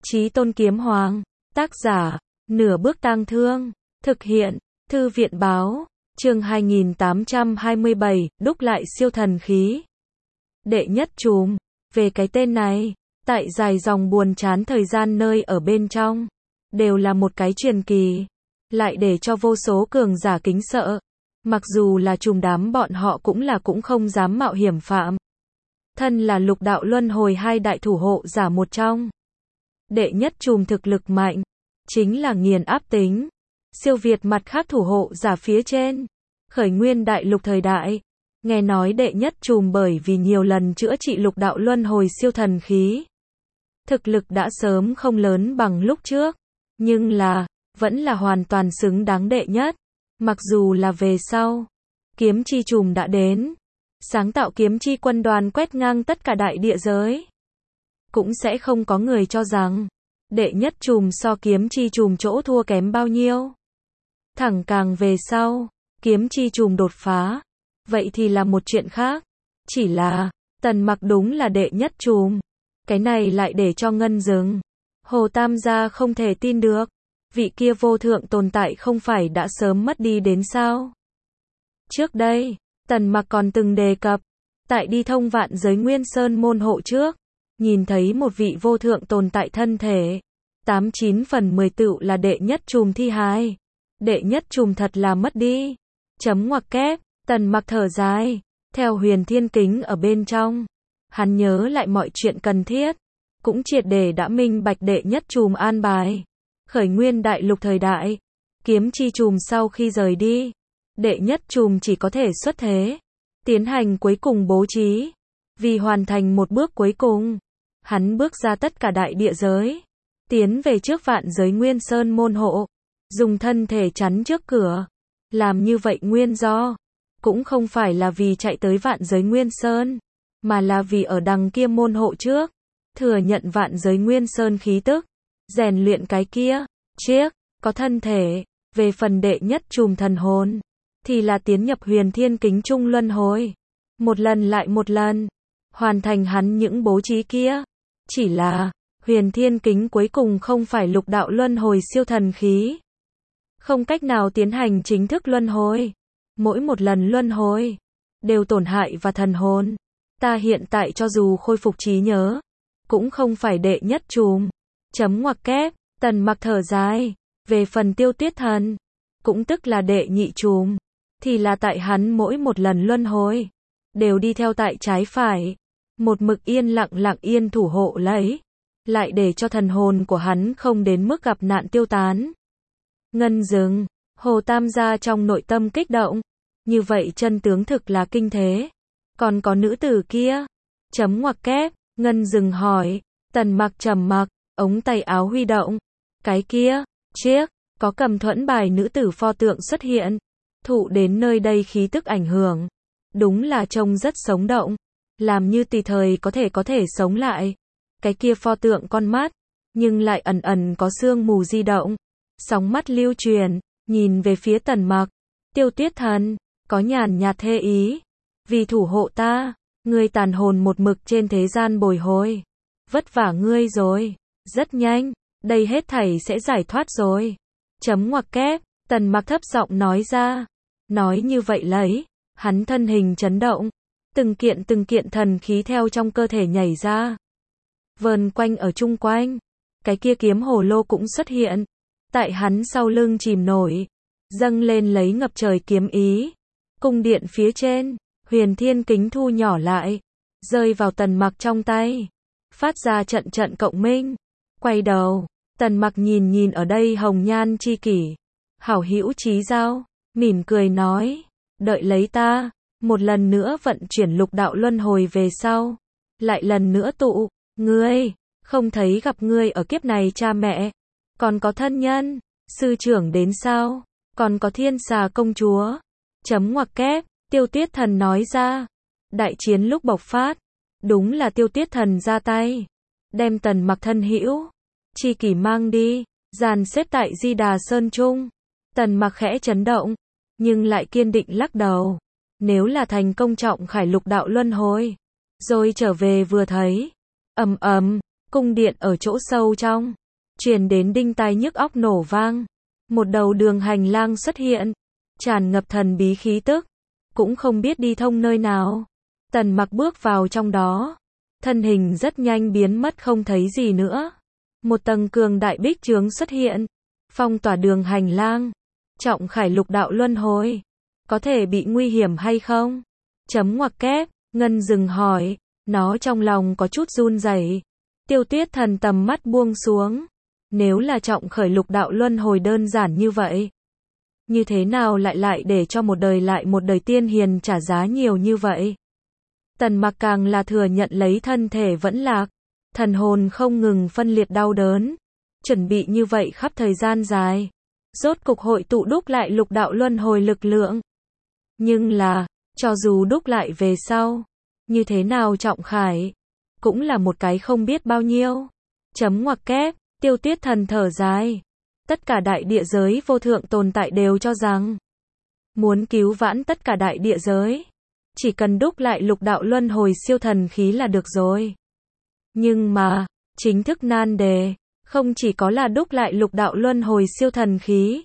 Chí Tôn Kiếm Hoàng. Tác giả, Nửa Bước Tang Thương. Thực hiện, Thư viện báo. Chương 2827, đúc lại siêu thần khí. Đệ nhất trùm. Về cái tên này, tại dài dòng buồn chán thời gian nơi ở bên trong, đều là một cái truyền kỳ, lại để cho vô số cường giả kính sợ. Mặc dù là trùm đám bọn họ cũng không dám mạo hiểm phạm. Thân là lục đạo luân hồi hai đại thủ hộ giả một trong. Đệ nhất trùm thực lực mạnh, chính là nghiền áp tính, siêu việt mặt khác thủ hộ giả phía trên. Khởi nguyên đại lục thời đại, nghe nói đệ nhất trùm bởi vì nhiều lần chữa trị lục đạo luân hồi siêu thần khí, thực lực đã sớm không lớn bằng lúc trước, nhưng là, vẫn là hoàn toàn xứng đáng đệ nhất. Mặc dù là về sau, kiếm chi trùm đã đến, sáng tạo kiếm chi quân đoàn quét ngang tất cả đại địa giới, cũng sẽ không có người cho rằng đệ nhất trùm so kiếm chi trùm chỗ thua kém bao nhiêu. Thẳng càng về sau, kiếm chi trùm đột phá, vậy thì là một chuyện khác. Chỉ là, Tần Mặc đúng là đệ nhất trùm. Cái này lại để cho Ngân Dừng, Hồ Tam gia không thể tin được. Vị kia vô thượng tồn tại không phải đã sớm mất đi đến sao? Trước đây, Tần Mặc còn từng đề cập, tại đi thông vạn giới Nguyên Sơn môn hộ trước, nhìn thấy một vị vô thượng tồn tại thân thể, 89 phần 10 tựu là đệ nhất trùm thi hài. Đệ nhất trùm thật là mất đi. Chấm ngoặc kép, Tần Mặc thở dài, theo Huyền Thiên Kính ở bên trong, hắn nhớ lại mọi chuyện cần thiết, cũng triệt để đã minh bạch đệ nhất trùm an bài. Khởi nguyên đại lục thời đại, kiếm chi trùm sau khi rời đi, đệ nhất trùm chỉ có thể xuất thế, tiến hành cuối cùng bố trí. Vì hoàn thành một bước cuối cùng, hắn bước ra tất cả đại địa giới, tiến về trước vạn giới Nguyên Sơn môn hộ, dùng thân thể chắn trước cửa. Làm như vậy nguyên do, cũng không phải là vì chạy tới vạn giới Nguyên Sơn, mà là vì ở đằng kia môn hộ trước, thừa nhận vạn giới Nguyên Sơn khí tức, rèn luyện cái kia, chiếc, có thân thể. Về phần đệ nhất trùm thần hồn, thì là tiến nhập Huyền Thiên Kính trung luân hồi, một lần lại một lần, hoàn thành hắn những bố trí kia. Chỉ là, Huyền Thiên Kính cuối cùng không phải lục đạo luân hồi siêu thần khí, không cách nào tiến hành chính thức luân hồi. Mỗi một lần luân hồi, đều tổn hại và thần hồn. Ta hiện tại cho dù khôi phục trí nhớ, cũng không phải đệ nhất trùm. Chấm ngoặc kép, Tần Mặc thở dài. Về phần Tiêu Tuyết Thần, cũng tức là đệ nhị trùm, thì là tại hắn mỗi một lần luân hồi, đều đi theo tại trái phải, một mực yên lặng yên thủ hộ lấy, lại để cho thần hồn của hắn không đến mức gặp nạn tiêu tán. Ngân Dừng, Hồ Tam gia trong nội tâm kích động, như vậy chân tướng thực là kinh thế. Còn có nữ tử kia? Chấm ngoặc kép, Ngân Dừng hỏi. Tần Mặc trầm mặc, ống tay áo huy động. Cái kia, chiếc, có cầm thuẫn bài nữ tử pho tượng xuất hiện, thụ đến nơi đây khí tức ảnh hưởng, đúng là trông rất sống động, làm như tùy thời có thể sống lại. Cái kia pho tượng con mắt, nhưng lại ẩn ẩn có sương mù di động, sóng mắt lưu truyền, nhìn về phía Tần Mặc. Tiêu Tuyết Thần, có nhàn nhạt thê ý. Vì thủ hộ ta, ngươi tàn hồn một mực trên thế gian bồi hồi. Vất vả ngươi rồi. Rất nhanh, đây hết thảy sẽ giải thoát rồi. Chấm ngoặc kép, Tần Mặc thấp giọng nói ra. Nói như vậy lấy, hắn thân hình chấn động, từng kiện thần khí theo trong cơ thể nhảy ra, vờn quanh ở chung quanh. Cái kia kiếm hồ lô cũng xuất hiện, tại hắn sau lưng chìm nổi, dâng lên lấy ngập trời kiếm ý. Cung điện phía trên, Huyền Thiên Kính thu nhỏ lại, rơi vào Tần Mặc trong tay, phát ra trận cộng minh. Quay đầu, Tần Mặc nhìn ở đây hồng nhan chi kỷ, hảo hữu chí giao, mỉm cười nói, đợi lấy ta, một lần nữa vận chuyển lục đạo luân hồi về sau, lại lần nữa tụ. Ngươi, không thấy gặp ngươi ở kiếp này cha mẹ, còn có thân nhân, sư trưởng đến sao, còn có Thiên Xà công chúa. Chấm ngoặc kép, Tiêu Tuyết Thần nói ra. Đại chiến lúc bộc phát, đúng là Tiêu Tuyết Thần ra tay, đem Tần Mặc thân hữu chi kỷ mang đi, dàn xếp tại Di Đà Sơn Trung. Tần Mặc khẽ chấn động, nhưng lại kiên định lắc đầu. Nếu là thành công trọng khải lục đạo luân hồi, rồi trở về vừa thấy, cung điện ở chỗ sâu trong, truyền đến đinh tai nhức óc nổ vang. Một đầu đường hành lang xuất hiện, tràn ngập thần bí khí tức, cũng không biết đi thông nơi nào. Tần Mặc bước vào trong đó, thân hình rất nhanh biến mất không thấy gì nữa. Một tầng cường đại bích chướng xuất hiện, phong tỏa đường hành lang. Trọng Khải lục đạo luân hồi, có thể bị nguy hiểm hay không? Chấm ngoặc kép, Ngân dừng hỏi, nó trong lòng có chút run rẩy. Tiêu Tuyết Thần tầm mắt buông xuống. Nếu là Trọng Khởi lục đạo luân hồi đơn giản như vậy, như thế nào lại để cho một đời tiên hiền trả giá nhiều như vậy? Tần Mặc càng là thừa nhận lấy thân thể vẫn lạc, thần hồn không ngừng phân liệt đau đớn, chuẩn bị như vậy khắp thời gian dài, rốt cục hội tụ đúc lại lục đạo luân hồi lực lượng. Nhưng là, cho dù đúc lại về sau, như thế nào Trọng Khải, cũng là một cái không biết bao nhiêu. Chấm ngoặc kép, Tiêu Tuyết Thần thở dài. Tất cả đại địa giới vô thượng tồn tại đều cho rằng, muốn cứu vãn tất cả đại địa giới, chỉ cần đúc lại lục đạo luân hồi siêu thần khí là được rồi. Nhưng mà, chính thức nan đề, không chỉ có là đúc lại lục đạo luân hồi siêu thần khí,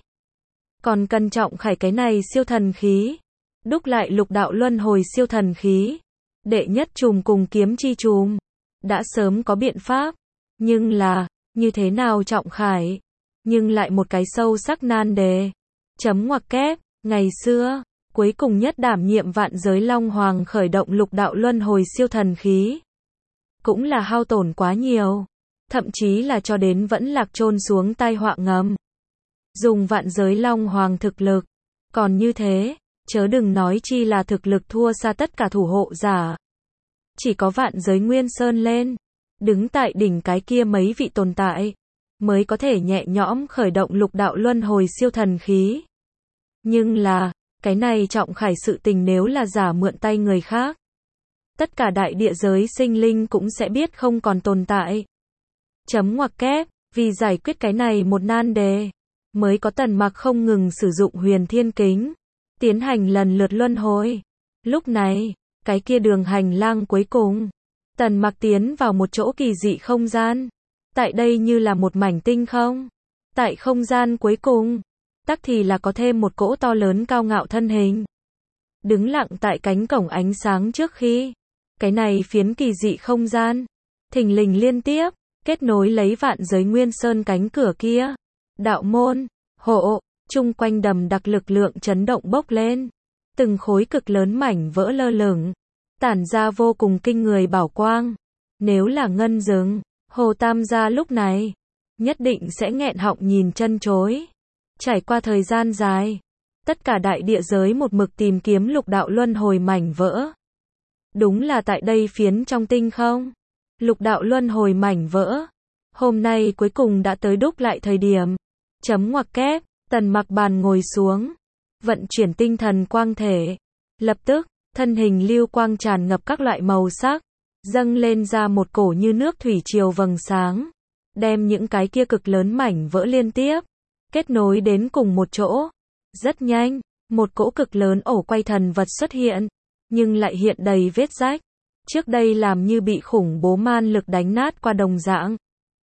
còn cần Trọng Khải cái này siêu thần khí. Đúc lại lục đạo luân hồi siêu thần khí, đệ nhất chùm cùng kiếm chi chùm, đã sớm có biện pháp. Nhưng là, như thế nào Trọng Khải? Nhưng lại một cái sâu sắc nan đề. Chấm ngoặc kép, ngày xưa, cuối cùng nhất đảm nhiệm vạn giới Long Hoàng khởi động lục đạo luân hồi siêu thần khí, cũng là hao tổn quá nhiều, thậm chí là cho đến vẫn lạc chôn xuống tai họa ngầm. Dùng vạn giới Long Hoàng thực lực, còn như thế, chớ đừng nói chi là thực lực thua xa tất cả thủ hộ giả. Chỉ có vạn giới Nguyên Sơn lên, đứng tại đỉnh cái kia mấy vị tồn tại, mới có thể nhẹ nhõm khởi động lục đạo luân hồi siêu thần khí. Nhưng là, cái này Trọng Khải sự tình nếu là giả mượn tay người khác, tất cả đại địa giới sinh linh cũng sẽ biết không còn tồn tại. Chấm ngoặc kép, vì giải quyết cái này một nan đề, mới có Tần Mặc không ngừng sử dụng huyền thiên kính, tiến hành lần lượt luân hồi. Lúc này, cái kia đường hành lang cuối cùng, Tần Mặc tiến vào một chỗ kỳ dị không gian. Tại đây như là một mảnh tinh không. Tại không gian cuối cùng, tắc thì là có thêm một cỗ to lớn cao ngạo thân hình, đứng lặng tại cánh cổng ánh sáng trước khi. Cái này phiến kỳ dị không gian, thình lình liên tiếp, kết nối lấy vạn giới Nguyên Sơn cánh cửa kia. Đạo môn, hộ, chung quanh đầm đặc lực lượng chấn động bốc lên. Từng khối cực lớn mảnh vỡ lơ lửng, tản ra vô cùng kinh người bảo quang. Nếu là Ngân Dừng, Hồ Tam gia lúc này, nhất định sẽ nghẹn họng nhìn chân chối. Trải qua thời gian dài, tất cả đại địa giới một mực tìm kiếm lục đạo luân hồi mảnh vỡ. Đúng là tại đây phiến trong tinh không, lục đạo luân hồi mảnh vỡ, hôm nay cuối cùng đã tới đúc lại thời điểm. Chấm ngoặc kép, Tần Mặc bàn ngồi xuống, vận chuyển tinh thần quang thể. Lập tức, thân hình lưu quang tràn ngập các loại màu sắc, dâng lên ra một cổ như nước thủy triều vầng sáng, đem những cái kia cực lớn mảnh vỡ liên tiếp kết nối đến cùng một chỗ. Rất nhanh, một cỗ cực lớn ổ quay thần vật xuất hiện, nhưng lại hiện đầy vết rách. Trước đây làm như bị khủng bố man lực đánh nát qua đồng dạng.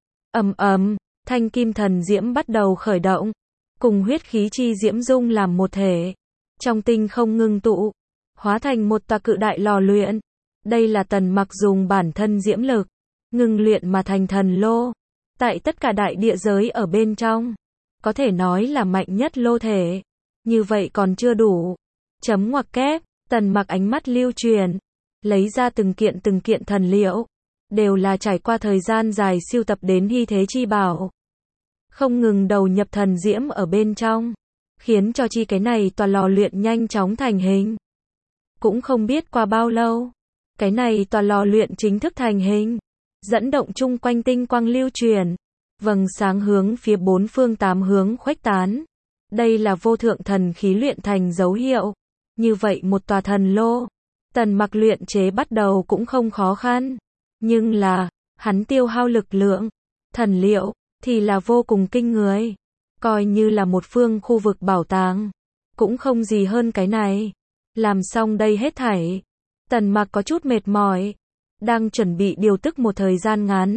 Ầm ầm, thanh kim thần diễm bắt đầu khởi động, cùng huyết khí chi diễm dung làm một thể, trong tinh không ngưng tụ, hóa thành một tòa cự đại lò luyện. Đây là Tần Mặc dùng bản thân diễm lực ngưng luyện mà thành thần lô, tại tất cả đại địa giới ở bên trong, có thể nói là mạnh nhất lô thể. Như vậy còn chưa đủ. Chấm ngoặc kép, Tần Mặc ánh mắt lưu truyền, lấy ra từng kiện thần liệu, đều là trải qua thời gian dài sưu tập đến hy thế chi bảo, không ngừng đầu nhập thần diễm ở bên trong, khiến cho chi cái này tòa lò luyện nhanh chóng thành hình. Cũng không biết qua bao lâu, cái này tòa lò luyện chính thức thành hình, dẫn động chung quanh tinh quang lưu truyền, vầng sáng hướng phía bốn phương tám hướng khuếch tán. Đây là vô thượng thần khí luyện thành dấu hiệu. Như vậy một tòa thần lô, Tần Mặc luyện chế bắt đầu cũng không khó khăn, nhưng là, hắn tiêu hao lực lượng, thần liệu, thì là vô cùng kinh người. Coi như là một phương khu vực bảo tàng, cũng không gì hơn cái này. Làm xong đây hết thảy, Tần Mặc có chút mệt mỏi, đang chuẩn bị điều tức một thời gian ngắn,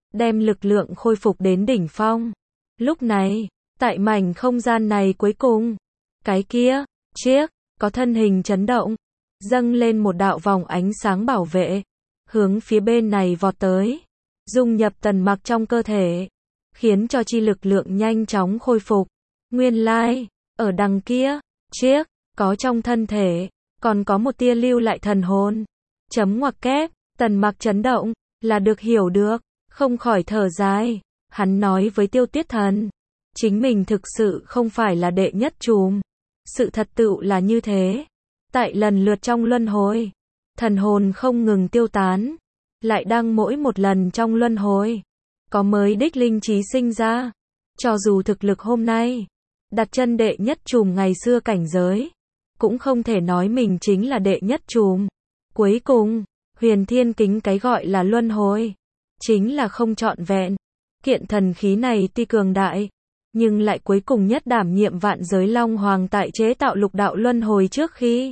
đem lực lượng khôi phục đến đỉnh phong. Lúc này, tại mảnh không gian này cuối cùng, cái kia, chiếc, có thân hình chấn động, dâng lên một đạo vòng ánh sáng bảo vệ, hướng phía bên này vọt tới, dung nhập Tần Mặc trong cơ thể, khiến cho chi lực lượng nhanh chóng khôi phục. Nguyên lai, ở đằng kia, chiếc, có trong thân thể, còn có một tia lưu lại thần hồn. Chấm ngoặc kép, Tần Mặc chấn động, là được hiểu được, không khỏi thở dài. Hắn nói với Tiêu Tiết Thần, chính mình thực sự không phải là đệ nhất trùm. Sự thật tựu là như thế. Tại lần lượt trong luân hồi, thần hồn không ngừng tiêu tán, lại đang mỗi một lần trong luân hồi, có mới đích linh trí sinh ra. Cho dù thực lực hôm nay, đặt chân đệ nhất trùm ngày xưa cảnh giới, cũng không thể nói mình chính là đệ nhất trùm. Cuối cùng, Huyền Thiên Kính cái gọi là luân hồi, chính là không trọn vẹn. Kiện thần khí này tuy cường đại, nhưng lại cuối cùng nhất đảm nhiệm vạn giới Long Hoàng tại chế tạo lục đạo luân hồi trước khi.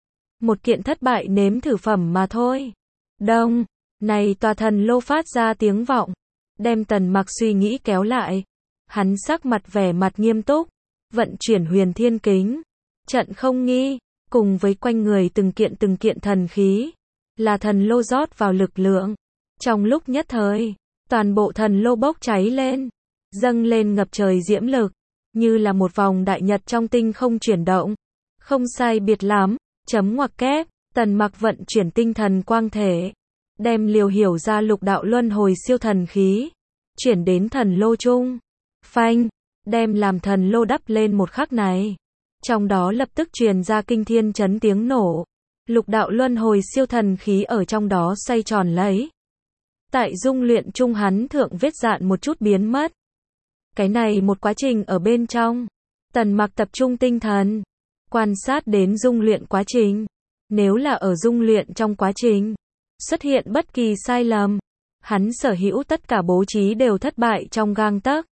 Một kiện thất bại nếm thử phẩm mà thôi. Đông, này tòa thần lô phát ra tiếng vọng, đem Tần Mặc suy nghĩ kéo lại. Hắn sắc mặt vẻ mặt nghiêm túc, vận chuyển Huyền Thiên Kính, trận không nghi, cùng với quanh người từng kiện thần khí, là thần lô rót vào lực lượng. Trong lúc nhất thời, toàn bộ thần lô bốc cháy lên, dâng lên ngập trời diễm lực, như là một vòng đại nhật trong tinh không chuyển động. Không sai biệt lắm, chấm ngoặc kép, Tần Mặc vận chuyển tinh thần quang thể, đem liều hiểu ra lục đạo luân hồi siêu thần khí, chuyển đến thần lô chung. Phanh, đem làm thần lô đắp lên một khắc này, trong đó lập tức truyền ra kinh thiên chấn tiếng nổ. Lục đạo luân hồi siêu thần khí ở trong đó xoay tròn lấy. Tại dung luyện chung hắn thượng vết dạn một chút biến mất. Cái này một quá trình ở bên trong, Tần Mặc tập trung tinh thần, quan sát đến dung luyện quá trình. Nếu là ở dung luyện trong quá trình, xuất hiện bất kỳ sai lầm, hắn sở hữu tất cả bố trí đều thất bại trong gang tấc.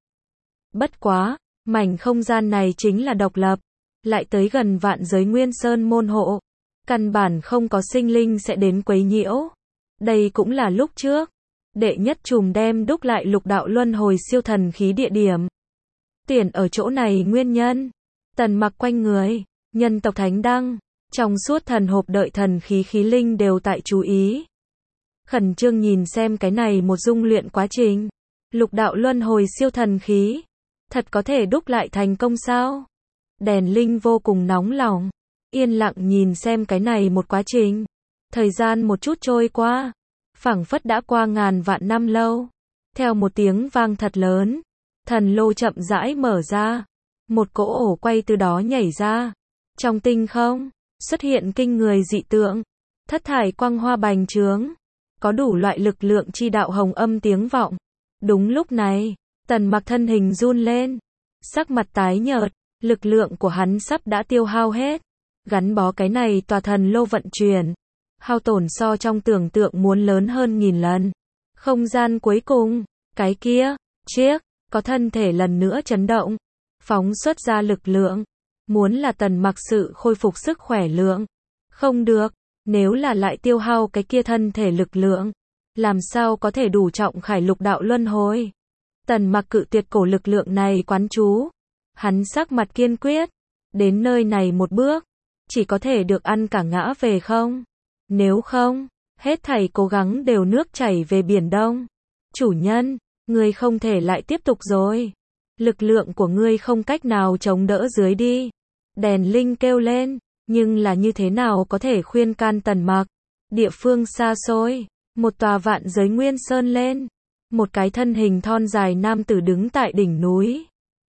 Bất quá, mảnh không gian này chính là độc lập, lại tới gần vạn giới Nguyên Sơn môn hộ, căn bản không có sinh linh sẽ đến quấy nhiễu. Đây cũng là lúc trước đệ nhất trùm đem đúc lại lục đạo luân hồi siêu thần khí địa điểm. Tiền ở chỗ này nguyên nhân. Tần Mặc quanh người, nhân tộc thánh đăng, trong suốt thần hộp đợi thần khí khí linh đều tại chú ý. Khẩn trương nhìn xem cái này một dung luyện quá trình. Lục đạo luân hồi siêu thần khí, thật có thể đúc lại thành công sao? Đèn linh vô cùng nóng lòng, yên lặng nhìn xem cái này một quá trình. Thời gian một chút trôi qua, phảng phất đã qua ngàn vạn năm lâu. Theo một tiếng vang thật lớn, thần lô chậm rãi mở ra, một cỗ ổ quay từ đó nhảy ra. Trong tinh không, xuất hiện kinh người dị tượng, thất thải quang hoa bành trướng, có đủ loại lực lượng chi đạo hồng âm tiếng vọng. Đúng lúc này, Tần Mặc thân hình run lên, sắc mặt tái nhợt, lực lượng của hắn sắp đã tiêu hao hết. Gắn bó cái này tòa thần lô vận chuyển, hao tổn so trong tưởng tượng muốn lớn hơn nghìn lần. Không gian cuối cùng, cái kia, chiếc, có thân thể lần nữa chấn động, phóng xuất ra lực lượng, muốn là Tần Mặc sự khôi phục sức khỏe lượng. Không được, nếu là lại tiêu hao cái kia thân thể lực lượng, làm sao có thể đủ trọng khải lục đạo luân hồi. Tần Mặc cự tuyệt cổ lực lượng này quán chú. Hắn sắc mặt kiên quyết, đến nơi này một bước, chỉ có thể được ăn cả ngã về không. Nếu không, hết thảy cố gắng đều nước chảy về biển đông. Chủ nhân, ngươi không thể lại tiếp tục rồi. Lực lượng của ngươi không cách nào chống đỡ dưới đi. Đèn linh kêu lên, nhưng là như thế nào có thể khuyên can Tần Mặc. Địa phương xa xôi, một tòa vạn giới Nguyên Sơn lên, một cái thân hình thon dài nam tử đứng tại đỉnh núi.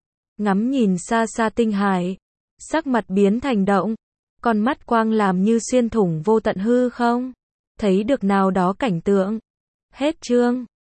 Ngắm nhìn xa xa tinh hải, sắc mặt biến thành động, con mắt quang làm như xuyên thủng vô tận hư không, thấy được nào đó cảnh tượng. Hết chương.